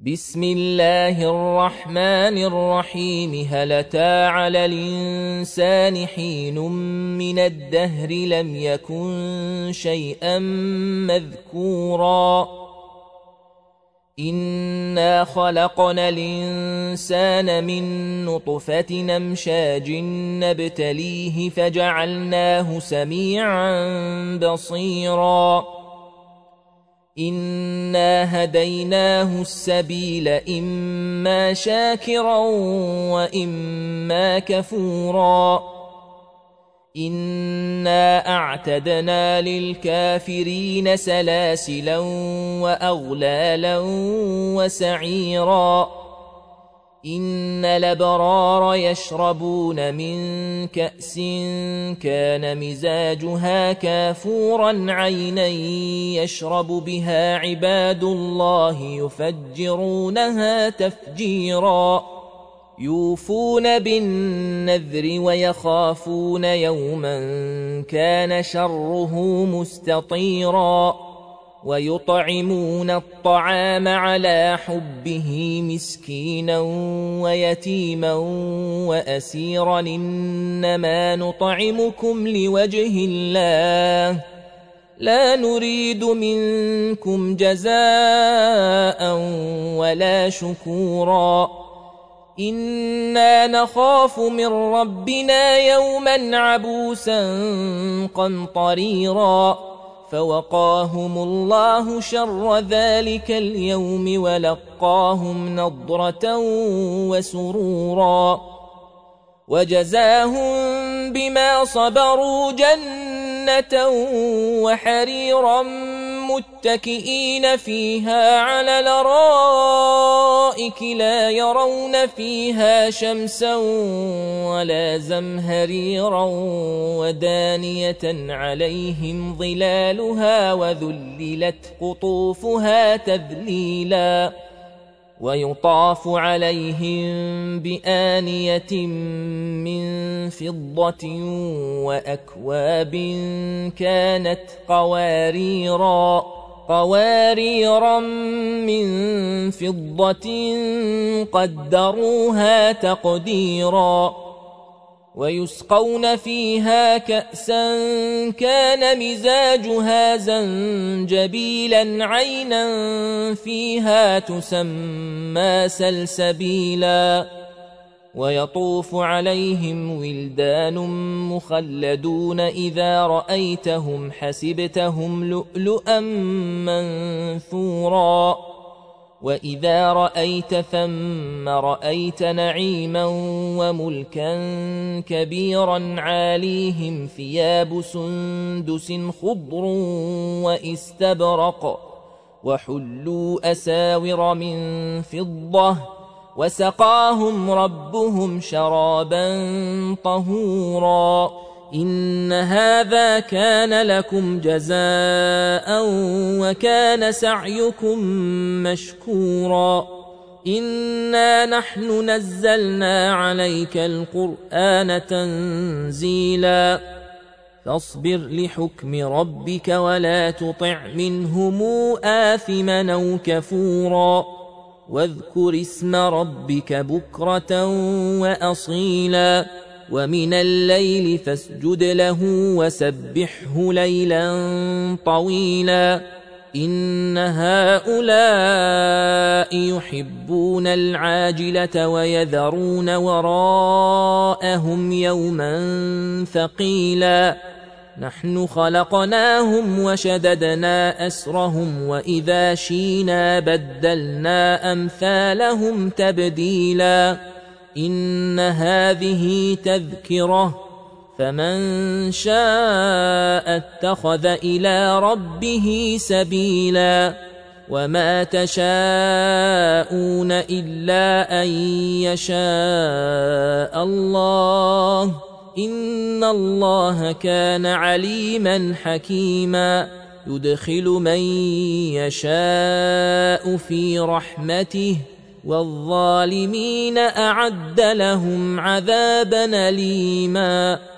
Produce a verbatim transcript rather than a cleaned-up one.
بسم الله الرحمن الرحيم. هل أتى على الإنسان حين من الدهر لم يكن شيئا مذكورا إنا خلقنا الإنسان من نطفة أمشاج نبتليه فجعلناه سميعا بصيرا إنا هديناه السبيل إما شاكرا وإما كفورا إنا أعتدنا للكافرين سلاسلا وأغلالا وسعيرا إن الأبرار يشربون من كأس كان مزاجها كافورا عينا يشرب بها عباد الله يفجرونها تفجيرا يوفون بالنذر ويخافون يوما كان شره مستطيرا ويطعمون الطعام على حبه مسكينا ويتيما وأسيرا إنما نطعمكم لوجه الله لا نريد منكم جزاء ولا شكورا إنا نخاف من ربنا يوما عبوسا قمطريرا فوقاهم الله شر ذلك اليوم ولقاهم نضرة وسرورا وجزاهم بما صبروا جنة وحريرا متكئين فيها على الأرائك لا يرون فيها شمسا ولا زمهريرا ودانية عليهم ظلالها وذللت قطوفها تذليلا ويطاف عليهم بآنية من فضة وأكواب كانت قواريرا قواريرا من فضة قدروها تقديرا ويسقون فيها كأسا كان مزاجها زنجبيلا عينا فيها تسمى سلسبيلا ويطوف عليهم ولدان مخلدون إذا رأيتهم حسبتهم لؤلؤا منثورا وإذا رأيت ثم رأيت نعيما وملكا كبيرا عاليهم ثياب سندس خضر واستبرق وحلوا أساور من فضة وسقاهم ربهم شرابا طهورا إن هذا كان لكم جزاء وكان سعيكم مشكورا إنا نحن نزلنا عليك القرآن تنزيلا فاصبر لحكم ربك ولا تطع منهم آثما أو كفورا واذكر اسم ربك بكرة وأصيلا ومن الليل فاسجد له وسبحه ليلا طويلا إن هؤلاء يحبون العاجلة ويذرون وراءهم يوما ثقيلا نحن خلقناهم وشددنا أسرهم وإذا شينا بدلنا أمثالهم تبديلا إن هذه تذكرة فمن شاء اتخذ إلى ربه سبيلا وما تشاءون إلا أن يشاء الله إن الله كان عليما حكيما يدخل من يشاء في رحمته والظالمين أعد لهم عذابا أليما